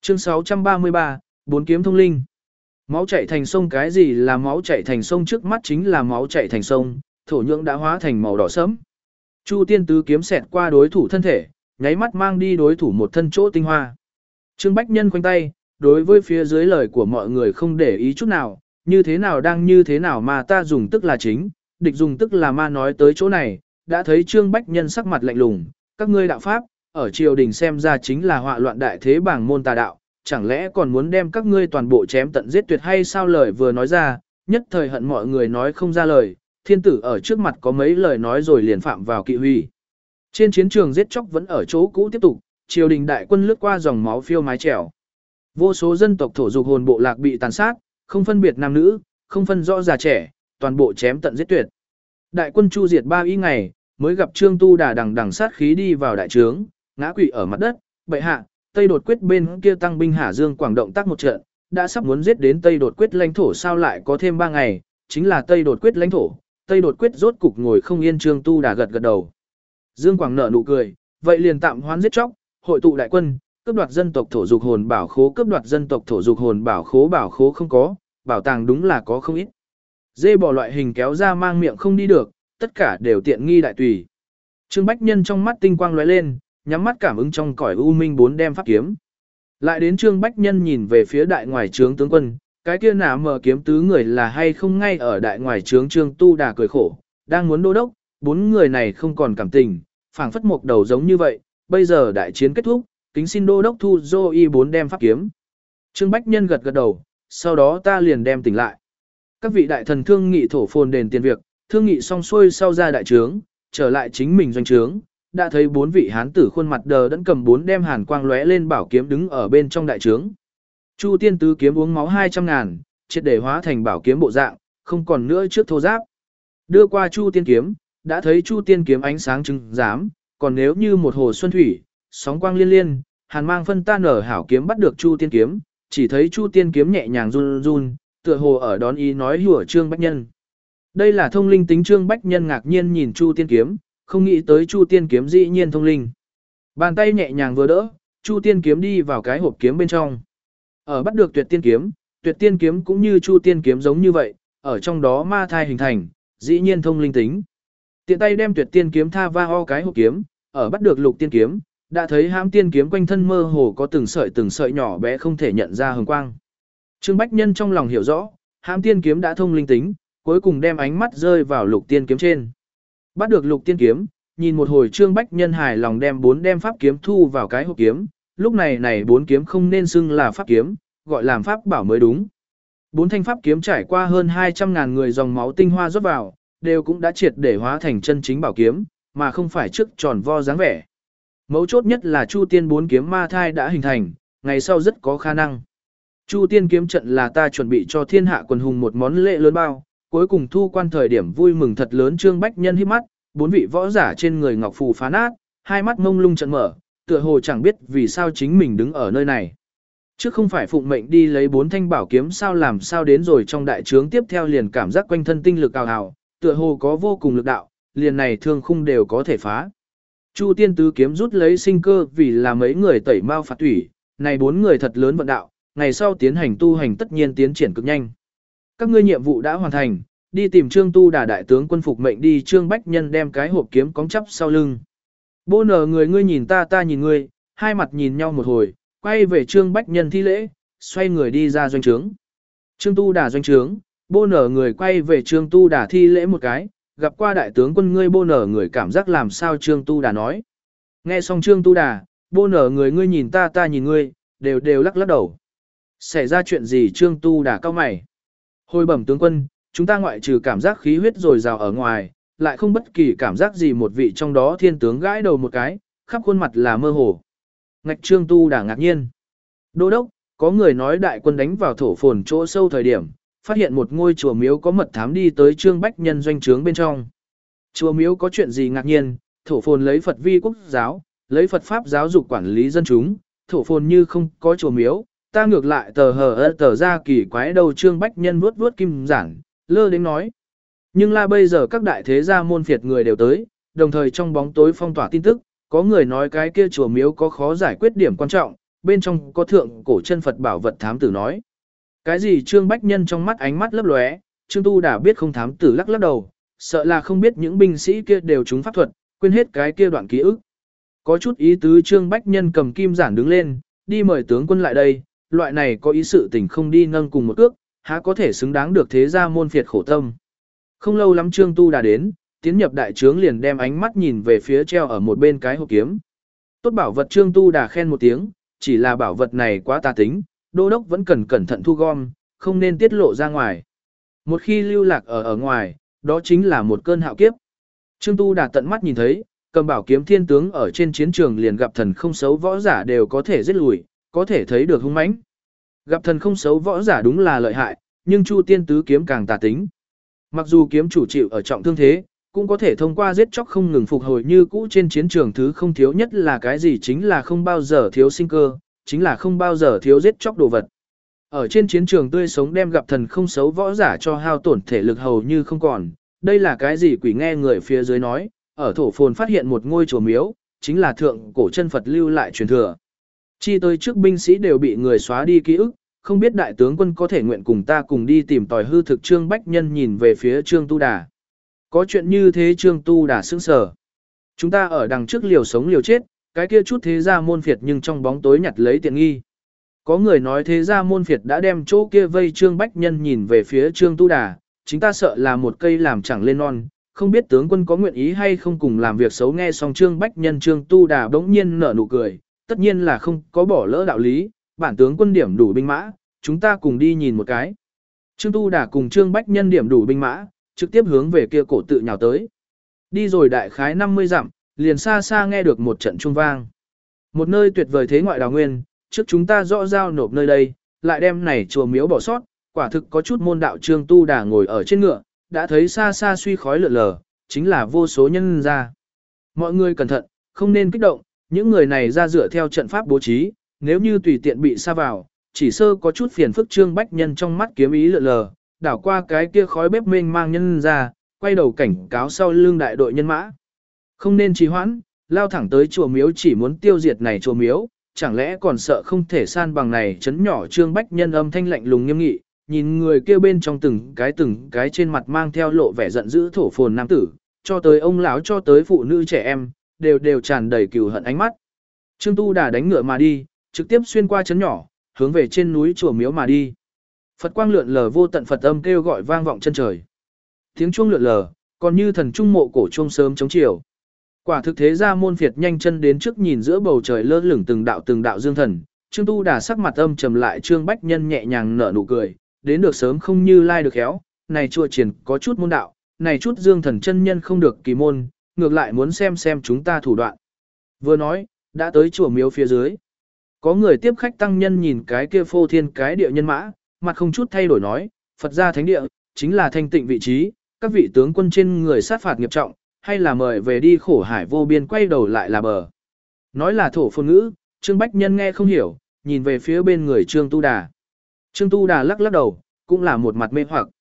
Chương 633, bốn kiếm thông linh. Máu chảy thành sông. Cái gì là máu chảy thành sông? Trước mắt chính là máu chảy thành sông, thổ nhưỡng đã hóa thành màu đỏ sẫm. Chu Tiên tứ kiếm xẹt qua đối thủ thân thể, nháy mắt mang đi đối thủ một thân chỗ tinh hoa. Trương Bách Nhân khoanh tay, đối với phía dưới lời của mọi người không để ý chút nào, như thế nào mà ta dùng tức là chính, địch dùng tức là ma. Nói tới chỗ này, đã thấy Trương Bách Nhân sắc mặt lạnh lùng, các ngươi đạo pháp, ở triều đình xem ra chính là họa loạn đại thế bảng môn tà đạo, chẳng lẽ còn muốn đem các ngươi toàn bộ chém tận giết tuyệt hay sao? Lời vừa nói ra, nhất thời hận mọi người nói không ra lời, thiên tử ở trước mặt có mấy lời nói rồi liền phạm vào kỵ hủy. Trên chiến trường giết chóc vẫn ở chỗ cũ tiếp tục, triều đình đại quân lướt qua dòng máu phiêu mái trèo. Vô số dân tộc thổ dục hồn bộ lạc bị tàn sát, không phân biệt nam nữ, không phân rõ già trẻ, toàn bộ chém tận giết tuyệt. Đại quân chu diệt 3 y ngày, mới gặp Trương Tu Đà đằng đằng sát khí đi vào đại trướng, ngã quỵ ở mặt đất, bệ hạ, Tây Đột Quyết bên kia tăng binh Hà Dương Quảng động tác một trận, đã sắp muốn giết đến Tây Đột Quyết lãnh thổ, sao lại có thêm 3 ngày, chính là Tây Đột Quyết lãnh thổ. Tây Đột Quyết rốt cục ngồi không yên. Trương Tu Đà gật gật đầu. Dương Quảng nở nụ cười, vậy liền tạm hoán giết chóc, hội tụ đại quân, cướp đoạt dân tộc thổ dục hồn bảo khố. Cướp đoạt dân tộc thổ dục hồn bảo khố không có, bảo tàng đúng là có không ít. Dê bò loại hình kéo ra mang miệng không đi được, tất cả đều tiện nghi đại tùy. Trương Bách Nhân trong mắt tinh quang lóe lên, nhắm mắt cảm ứng trong cõi u minh 4 đem pháp kiếm. Lại đến Trương Bách Nhân nhìn về phía đại ngoài trướng tướng quân, cái kia nào mở kiếm tứ người là hay không ngay ở đại ngoài trướng. Trương Tu Đà cười khổ, đang muốn đô đốc, 4 người này không còn cảm tình, phảng phất một đầu giống như vậy, bây giờ đại chiến kết thúc, kính xin đô đốc thu dô y 4 đem pháp kiếm. Trương Bách Nhân gật gật đầu, sau đó ta liền đem tỉnh lại. Các vị đại thần thương nghị thổ phồn đền tiền việc, thương nghị xong xuôi sau ra đại trướng, trở lại chính mình doanh trướng, đã thấy 4 vị hán tử khuôn mặt đờ đẫn cầm 4 đem hàn quang lóe lên bảo kiếm đứng ở bên trong đại trướng. Chu Tiên tứ kiếm uống máu 200.000, triệt để hóa thành bảo kiếm bộ dạng, không còn nữa trước thô giáp. Đưa qua Chu Tiên kiếm, đã thấy Chu Tiên kiếm ánh sáng trưng giám, còn nếu như một hồ xuân thủy, sóng quang liên liên, hàn mang phân tan ở hảo kiếm bắt được Chu Tiên kiếm, chỉ thấy Chu Tiên kiếm nhẹ nhàng run run, tựa hồ ở đón ý nói hùa Trương Bách Nhân. Đây là thông linh tính. Trương Bách Nhân ngạc nhiên nhìn Chu Tiên kiếm, không nghĩ tới Chu Tiên kiếm dĩ nhiên thông linh. Bàn tay nhẹ nhàng vừa đỡ, Chu Tiên kiếm đi vào cái hộp kiếm bên trong. Ở bắt được Tuyệt Tiên kiếm cũng như Chu Tiên kiếm giống như vậy, ở trong đó ma thai hình thành, dĩ nhiên thông linh tính. Tiện tay đem Tuyệt Tiên kiếm tha va cái hộp kiếm, ở bắt được Lục Tiên kiếm, đã thấy hãm tiên kiếm quanh thân mơ hồ có từng sợi nhỏ bé không thể nhận ra hồng quang. Trương Bách Nhân trong lòng hiểu rõ, hãm tiên kiếm đã thông linh tính, cuối cùng đem ánh mắt rơi vào Lục Tiên kiếm trên. Bắt được Lục Tiên kiếm, nhìn một hồi Trương Bách Nhân hài lòng đem 4 đem pháp kiếm thu vào cái hộp kiếm, lúc này 4 kiếm không nên xưng là pháp kiếm, gọi làm pháp bảo mới đúng. 4 thanh pháp kiếm trải qua hơn 200.000 người dòng máu tinh hoa rót vào, đều cũng đã triệt để hóa thành chân chính bảo kiếm, mà không phải trước tròn vo dáng vẻ. Mấu chốt nhất là Chu Tiên 4 kiếm ma thai đã hình thành, ngày sau rất có khả năng. Chu Tiên kiếm trận là ta chuẩn bị cho thiên hạ quần hùng một món lễ lớn bao, cuối cùng thu quan thời điểm vui mừng thật lớn. Trương Bách Nhân híp mắt, 4 vị võ giả trên người ngọc phù phá nát, hai mắt mông lung trận mở, tựa hồ chẳng biết vì sao chính mình đứng ở nơi này. Trước không phải phụng mệnh đi lấy 4 thanh bảo kiếm sao, làm sao đến rồi trong đại trướng tiếp theo liền cảm giác quanh thân tinh lực ào ào, tựa hồ có vô cùng lực đạo, liền này thương khung đều có thể phá. Chu Tiên tứ kiếm rút lấy sinh cơ vì là mấy người tẩy mao phạt thủy, này 4 người thật lớn vận đạo, ngày sau tiến hành tu hành tất nhiên tiến triển cực nhanh. Các ngươi nhiệm vụ đã hoàn thành, đi tìm Trương Tu Đà đại tướng quân phục mệnh đi. Trương Bách Nhân đem cái hộp kiếm cóng chắp sau lưng. Bô nở người ngươi nhìn ta, ta nhìn ngươi, hai mặt nhìn nhau một hồi, quay về Trương Bách Nhân thi lễ, xoay người đi ra doanh trướng. Trương Tu Đà doanh trướng, bô nở người quay về Trương Tu Đà thi lễ một cái, gặp qua đại tướng quân ngươi. Bô nở người cảm giác làm sao? Trương Tu Đà nói. Nghe xong Trương Tu Đà, bô nở người ngươi nhìn ta, ta nhìn ngươi, đều lắc đầu. Xảy ra chuyện gì? Trương Tu Đà cau mày. Hồi bẩm tướng quân, chúng ta ngoại trừ cảm giác khí huyết dồi dào ở ngoài, lại không bất kỳ cảm giác gì. Một vị trong đó thiên tướng gãi đầu một cái, khắp khuôn mặt là mơ hồ. Ngạch Trương Tu Đà ngạc nhiên. Đô đốc, có người nói đại quân đánh vào thổ phồn chỗ sâu thời điểm, phát hiện một ngôi chùa miếu có mật thám đi tới Trương Bách Nhân doanh trướng bên trong. Chùa miếu có chuyện gì ngạc nhiên? Thổ phồn lấy Phật vi quốc giáo, lấy Phật pháp giáo dục quản lý dân chúng, thổ phồn như không có chùa miếu, ta ngược lại tờ ra kỳ quái đầu. Trương Bách Nhân vuốt kim giản, lơ đến nói. Nhưng là bây giờ các đại thế gia môn phiệt người đều tới, đồng thời trong bóng tối phong tỏa tin tức, có người nói cái kia chùa miếu có khó giải quyết điểm quan trọng, bên trong có thượng cổ chân Phật bảo vật thám tử nói. Cái gì Trương Bách Nhân trong mắt ánh mắt lấp lóe, Trương Tu Đà biết không, thám tử lắc lắc đầu, sợ là không biết những binh sĩ kia đều trúng pháp thuật, quên hết cái kia đoạn ký ức. Có chút ý tứ, Trương Bách Nhân cầm kim giản đứng lên, đi mời tướng quân lại đây, loại này có ý sự tình không đi nâng cùng một cước, há có thể xứng đáng được thế gia môn phiệt khổ tâm. Không lâu lắm Trương Tu Đà đến, tiến nhập đại trướng liền đem ánh mắt nhìn về phía treo ở một bên cái hộp kiếm. Tốt bảo vật, Trương Tu Đà khen một tiếng, chỉ là bảo vật này quá tà tính, đô đốc vẫn cần cẩn thận thu gom, không nên tiết lộ ra ngoài. Một khi lưu lạc ở ngoài, đó chính là một cơn hạo kiếp. Trương Tu Đà tận mắt nhìn thấy, cầm bảo kiếm thiên tướng ở trên chiến trường liền gặp thần không xấu võ giả đều có thể giết lùi, có thể thấy được hung mãnh. Gặp thần không xấu võ giả đúng là lợi hại, nhưng Chu Tiên tứ kiếm càng tà tính. Mặc dù kiếm chủ chịu ở trọng thương thế, cũng có thể thông qua giết chóc không ngừng phục hồi như cũ. Trên chiến trường thứ không thiếu nhất là cái gì, chính là không bao giờ thiếu sinh cơ, chính là không bao giờ thiếu giết chóc đồ vật. Ở trên chiến trường tươi sống đem gặp thần không xấu võ giả cho hao tổn thể lực hầu như không còn. Đây là cái gì quỷ? Nghe người phía dưới nói, ở thổ phồn phát hiện một ngôi chùa miếu, chính là thượng cổ chân Phật lưu lại truyền thừa. Chi tới trước binh sĩ đều bị người xóa đi ký ức, không biết đại tướng quân có thể nguyện cùng ta cùng đi tìm tòi hư thực. Trương Bách Nhân nhìn về phía Trương Tu Đà. Có chuyện như thế? Trương Tu Đà sững sờ. Chúng ta ở đằng trước liều sống liều chết, cái kia chút thế gia môn phiệt nhưng trong bóng tối nhặt lấy tiện nghi. Có người nói thế gia môn phiệt đã đem chỗ kia vây. Trương Bách Nhân nhìn về phía Trương Tu Đà, chính ta sợ là một cây làm chẳng lên non, không biết tướng quân có nguyện ý hay không cùng làm việc xấu. Nghe xong Trương Bách Nhân, Trương Tu Đà bỗng nhiên nở nụ cười, tất nhiên là không có bỏ lỡ đạo lý, bản tướng quân điểm đủ binh mã, chúng ta cùng đi nhìn một cái. Trương Tu Đà cùng Trương Bách Nhân điểm đủ binh mã, trực tiếp hướng về kia cổ tự nhào tới. Đi rồi đại khái 50 dặm, liền xa xa nghe được một trận chuông vang. Một nơi tuyệt vời thế ngoại đào nguyên, trước chúng ta rõ giao nộp nơi đây, lại đem này chùa miếu bỏ sót, quả thực có chút môn đạo. Trương Tu Đà ngồi ở trên ngựa, đã thấy xa xa suy khói lượn lờ, chính là vô số nhân ra. Mọi người cẩn thận, không nên kích động, những người này ra dựa theo trận pháp bố trí, nếu như tùy tiện bị sa vào, chỉ sơ có chút phiền phức. Trương Bách Nhân trong mắt kiếm ý lượn lờ, đảo qua cái kia khói bếp mênh mang nhân ra, quay đầu cảnh cáo sau lưng đại đội nhân mã. Không nên trì hoãn, lao thẳng tới chùa miếu, chỉ muốn tiêu diệt này chùa miếu, chẳng lẽ còn sợ không thể san bằng này chấn nhỏ. Trương Bách Nhân âm thanh lạnh lùng nghiêm nghị, nhìn người kia bên trong từng cái trên mặt mang theo lộ vẻ giận dữ thổ phồn nam tử, cho tới ông lão, cho tới phụ nữ trẻ em, đều tràn đầy cừu hận ánh mắt. Trương Tu Đà đánh ngựa mà đi, trực tiếp xuyên qua chấn nhỏ, hướng về trên núi chùa miếu mà đi. Phật quang lượn lờ, vô tận Phật âm kêu gọi vang vọng chân trời. Tiếng chuông lượn lờ, còn như thần trung mộ cổ chuông sớm chống chiều. Quả thực thế gia môn phiệt nhanh chân đến trước, nhìn giữa bầu trời lơ lửng từng đạo dương thần. Trương Tu Đà sắc mặt âm trầm lại. Trương Bách Nhân nhẹ nhàng nở nụ cười, đến được sớm không như lai được khéo, này chùa triển có chút môn đạo, này chút dương thần chân nhân không được kỳ môn, ngược lại muốn xem chúng ta thủ đoạn. Vừa nói, đã tới chùa miếu phía dưới. Có người tiếp khách tăng nhân nhìn cái kia phô thiên cái địa nhân mã, mặt không chút thay đổi nói, Phật gia thánh địa, chính là thanh tịnh vị trí, các vị tướng quân trên người sát phạt nghiệp trọng, hay là mời về đi khổ hải vô biên, quay đầu lại là bờ. Nói là thổ phồn ngữ, Trương Bách Nhân nghe không hiểu, nhìn về phía bên người Trương Tu Đà. Trương Tu Đà lắc lắc đầu, cũng là một mặt mê hoặc.